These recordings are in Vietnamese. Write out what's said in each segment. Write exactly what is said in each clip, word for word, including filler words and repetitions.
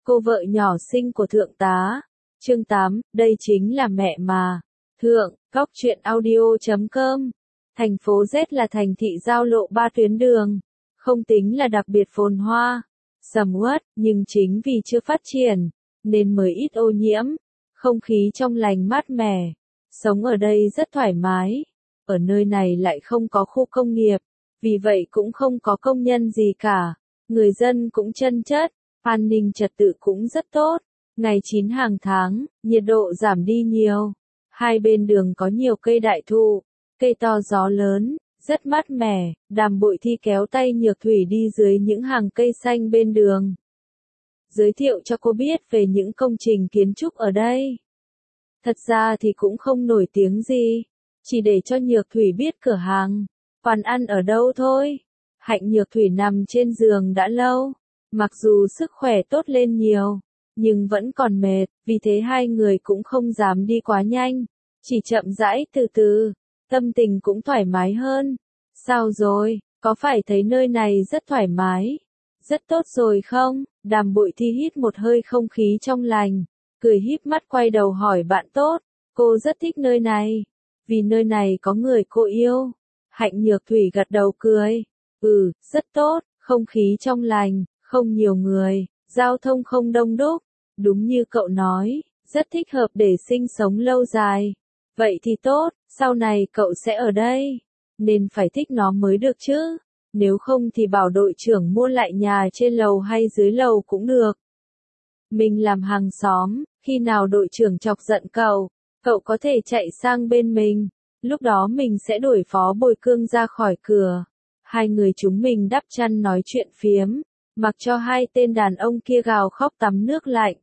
cô vợ nhỏ xinh của thượng tá. Chương tám, đây chính là mẹ mà. Thượng, góc truyện audio chấm com. Thành phố Z là thành thị giao lộ ba tuyến đường, không tính là đặc biệt phồn hoa, sầm uất, nhưng chính vì chưa phát triển, nên mới ít ô nhiễm, không khí trong lành mát mẻ, sống ở đây rất thoải mái. Ở nơi này lại không có khu công nghiệp, vì vậy cũng không có công nhân gì cả, người dân cũng chân chất, an ninh trật tự cũng rất tốt. Ngày chín hàng tháng, nhiệt độ giảm đi nhiều, hai bên đường có nhiều cây đại thụ, cây to gió lớn, rất mát mẻ. Đàm Bội Thi kéo tay Nhược Thủy đi dưới những hàng cây xanh bên đường, giới thiệu cho cô biết về những công trình kiến trúc ở đây. Thật ra thì cũng không nổi tiếng gì, chỉ để cho Nhược Thủy biết cửa hàng, quán ăn ở đâu thôi. Hạnh Nhược Thủy nằm trên giường đã lâu, mặc dù sức khỏe tốt lên nhiều, nhưng vẫn còn mệt, vì thế hai người cũng không dám đi quá nhanh, chỉ chậm rãi từ từ, tâm tình cũng thoải mái hơn. Sao rồi, có phải thấy nơi này rất thoải mái, rất tốt rồi không? Đàm Bội Thi hít một hơi không khí trong lành, cười híp mắt quay đầu hỏi bạn tốt, cô rất thích nơi này, vì nơi này có người cô yêu. Hạnh Nhược Thủy gật đầu cười, ừ, rất tốt, không khí trong lành, không nhiều người, giao thông không đông đúc, đúng như cậu nói, rất thích hợp để sinh sống lâu dài. Vậy thì tốt, sau này cậu sẽ ở đây, nên phải thích nó mới được chứ, nếu không thì bảo đội trưởng mua lại nhà trên lầu hay dưới lầu cũng được. Mình làm hàng xóm, khi nào đội trưởng chọc giận cậu, cậu có thể chạy sang bên mình, lúc đó mình sẽ đuổi Phó Bồi Cương ra khỏi cửa. Hai người chúng mình đắp chăn nói chuyện phiếm, mặc cho hai tên đàn ông kia gào khóc tắm nước lạnh.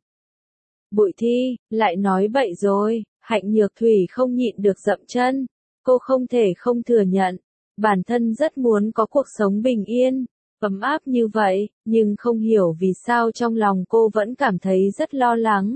Bội Thi, lại nói bậy rồi. Hạnh Nhược Thủy không nhịn được dậm chân, cô không thể không thừa nhận, bản thân rất muốn có cuộc sống bình yên, ấm áp như vậy, nhưng không hiểu vì sao trong lòng cô vẫn cảm thấy rất lo lắng.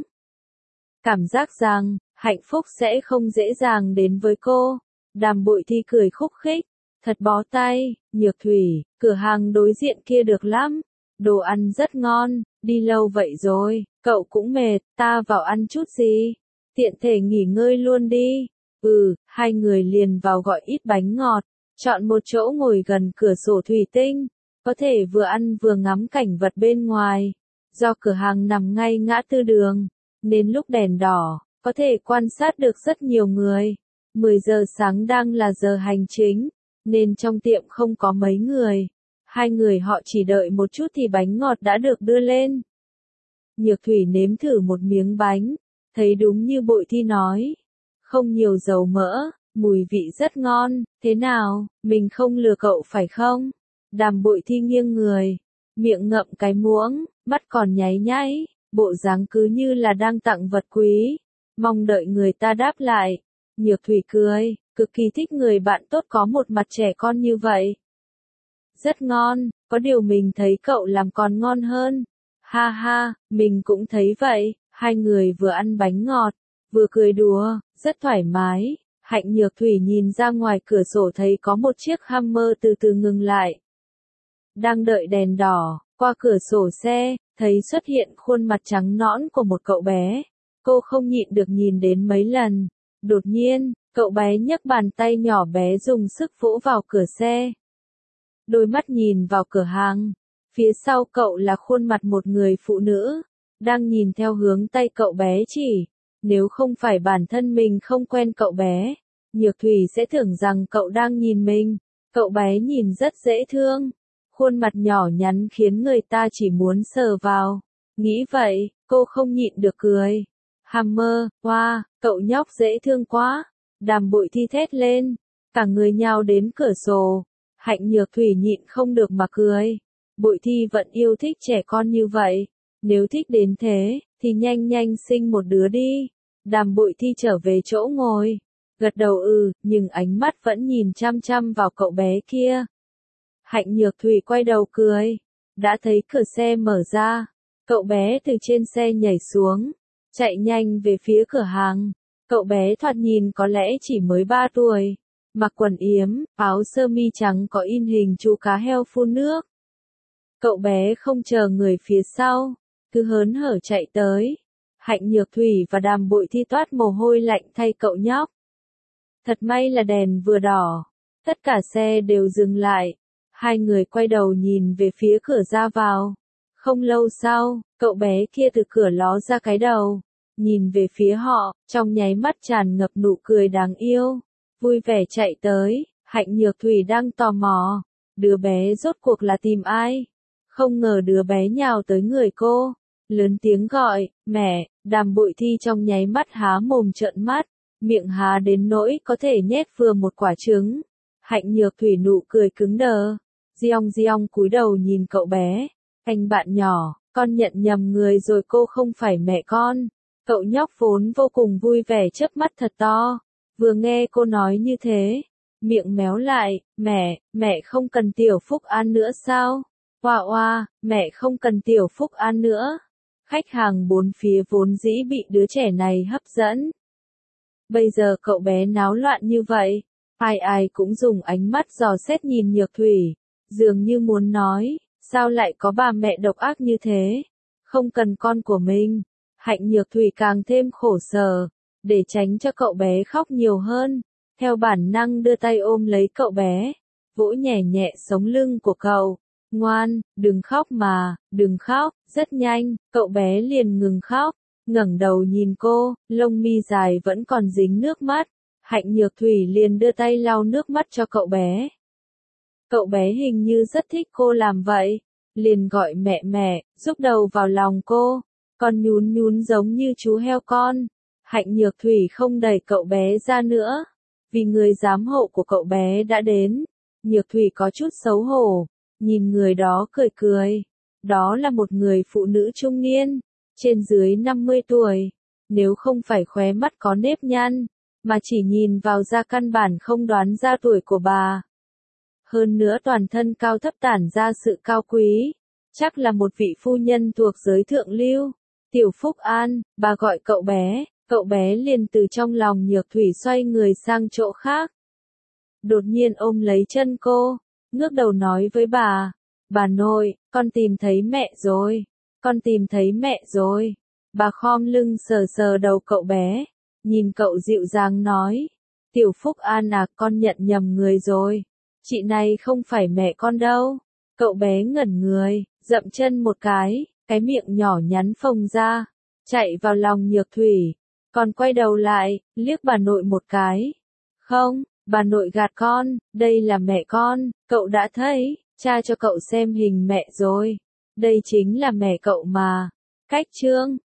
Cảm giác rằng, hạnh phúc sẽ không dễ dàng đến với cô. Đàm Bội Thi cười khúc khích, thật bó tay. Nhược Thủy, cửa hàng đối diện kia được lắm, đồ ăn rất ngon, đi lâu vậy rồi, cậu cũng mệt, ta vào ăn chút gì? Tiện thể nghỉ ngơi luôn đi. Ừ, hai người liền vào gọi ít bánh ngọt, chọn một chỗ ngồi gần cửa sổ thủy tinh, có thể vừa ăn vừa ngắm cảnh vật bên ngoài. Do cửa hàng nằm ngay ngã tư đường, nên lúc đèn đỏ, có thể quan sát được rất nhiều người. mười giờ sáng đang là giờ hành chính, nên trong tiệm không có mấy người. Hai người họ chỉ đợi một chút thì bánh ngọt đã được đưa lên. Nhược Thủy nếm thử một miếng bánh, thấy đúng như Bội Thi nói, không nhiều dầu mỡ, mùi vị rất ngon. Thế nào, mình không lừa cậu phải không? Đàm Bội Thi nghiêng người, miệng ngậm cái muỗng, mắt còn nháy nháy, bộ dáng cứ như là đang tặng vật quý, mong đợi người ta đáp lại. Nhược Thủy cười, cực kỳ thích người bạn tốt có một mặt trẻ con như vậy. Rất ngon, có điều mình thấy cậu làm còn ngon hơn. Ha ha, mình cũng thấy vậy. Hai người vừa ăn bánh ngọt, vừa cười đùa, rất thoải mái. Hạnh Nhược Thủy nhìn ra ngoài cửa sổ thấy có một chiếc Hummer từ từ ngừng lại. Đang đợi đèn đỏ, qua cửa sổ xe, thấy xuất hiện khuôn mặt trắng nõn của một cậu bé. Cô không nhịn được nhìn đến mấy lần. Đột nhiên, cậu bé nhấc bàn tay nhỏ bé dùng sức vỗ vào cửa xe. Đôi mắt nhìn vào cửa hàng. Phía sau cậu là khuôn mặt một người phụ nữ, đang nhìn theo hướng tay cậu bé chỉ. Nếu không phải bản thân mình không quen cậu bé, Nhược Thủy sẽ tưởng rằng cậu đang nhìn mình. Cậu bé nhìn rất dễ thương, khuôn mặt nhỏ nhắn khiến người ta chỉ muốn sờ vào. Nghĩ vậy, cô không nhịn được cười. Hammer, wow, cậu nhóc dễ thương quá. Đàm Bội Thi thét lên, cả người nhào đến cửa sổ. Hạnh Nhược Thủy nhịn không được mà cười. Bội Thi vẫn yêu thích trẻ con như vậy. Nếu thích đến thế, thì nhanh nhanh sinh một đứa đi. Đàm Bội Thi trở về chỗ ngồi, gật đầu ừ, nhưng ánh mắt vẫn nhìn chăm chăm vào cậu bé kia. Hạnh Nhược Thủy quay đầu cười, đã thấy cửa xe mở ra, cậu bé từ trên xe nhảy xuống, chạy nhanh về phía cửa hàng. Cậu bé thoạt nhìn có lẽ chỉ mới ba tuổi, mặc quần yếm, áo sơ mi trắng có in hình chú cá heo phun nước. Cậu bé không chờ người phía sau, cứ hớn hở chạy tới. Hạnh Nhược Thủy và Đàm Bội Thi toát mồ hôi lạnh thay cậu nhóc. Thật may là đèn vừa đỏ. Tất cả xe đều dừng lại. Hai người quay đầu nhìn về phía cửa ra vào. Không lâu sau, cậu bé kia từ cửa ló ra cái đầu. Nhìn về phía họ, trong nháy mắt tràn ngập nụ cười đáng yêu. Vui vẻ chạy tới, Hạnh Nhược Thủy đang tò mò. Đứa bé rốt cuộc là tìm ai? Không ngờ đứa bé nhào tới người cô. Lớn tiếng gọi, mẹ. Đàm Bội Thi trong nháy mắt há mồm trợn mắt. Miệng há đến nỗi có thể nhét vừa một quả trứng. Hạnh Nhược Thủy nụ cười cứng đờ. Giong Giong cúi đầu nhìn cậu bé. Anh bạn nhỏ, con nhận nhầm người rồi, cô không phải mẹ con. Cậu nhóc vốn vô cùng vui vẻ chớp mắt thật to. Vừa nghe cô nói như thế, miệng méo lại, mẹ, mẹ không cần Tiểu Phúc An nữa sao? Oa oa, mẹ không cần Tiểu Phúc An nữa. Khách hàng bốn phía vốn dĩ bị đứa trẻ này hấp dẫn. Bây giờ cậu bé náo loạn như vậy, ai ai cũng dùng ánh mắt dò xét nhìn Nhược Thủy, dường như muốn nói, sao lại có bà mẹ độc ác như thế, không cần con của mình. Hạnh Nhược Thủy càng thêm khổ sở, để tránh cho cậu bé khóc nhiều hơn, theo bản năng đưa tay ôm lấy cậu bé, vỗ nhẹ nhẹ sống lưng của cậu. Ngoan, đừng khóc mà, đừng khóc. Rất nhanh, cậu bé liền ngừng khóc, ngẩng đầu nhìn cô, lông mi dài vẫn còn dính nước mắt. Hạnh Nhược Thủy liền đưa tay lau nước mắt cho cậu bé. Cậu bé hình như rất thích cô làm vậy, liền gọi mẹ mẹ, rúc đầu vào lòng cô, còn nhún nhún giống như chú heo con. Hạnh Nhược Thủy không đẩy cậu bé ra nữa, vì người giám hộ của cậu bé đã đến. Nhược Thủy có chút xấu hổ, nhìn người đó cười cười. Đó là một người phụ nữ trung niên, trên dưới năm mươi tuổi. Nếu không phải khóe mắt có nếp nhăn, mà chỉ nhìn vào da căn bản không đoán ra tuổi của bà. Hơn nữa toàn thân cao thấp tản ra sự cao quý, chắc là một vị phu nhân thuộc giới thượng lưu. Tiểu Phúc An, bà gọi cậu bé, cậu bé liền từ trong lòng Nhược Thủy xoay người sang chỗ khác. Đột nhiên ôm lấy chân cô, ngước đầu nói với bà, bà nội, con tìm thấy mẹ rồi, con tìm thấy mẹ rồi. Bà khom lưng sờ sờ đầu cậu bé, nhìn cậu dịu dàng nói, Tiểu Phúc An à, con nhận nhầm người rồi, chị này không phải mẹ con đâu. Cậu bé ngẩn người, dậm chân một cái, cái miệng nhỏ nhắn phồng ra, chạy vào lòng Nhược Thủy, còn quay đầu lại, liếc bà nội một cái. Không, bà nội gạt con, đây là mẹ con, cậu đã thấy, cha cho cậu xem hình mẹ rồi, đây chính là mẹ cậu mà. Cách chương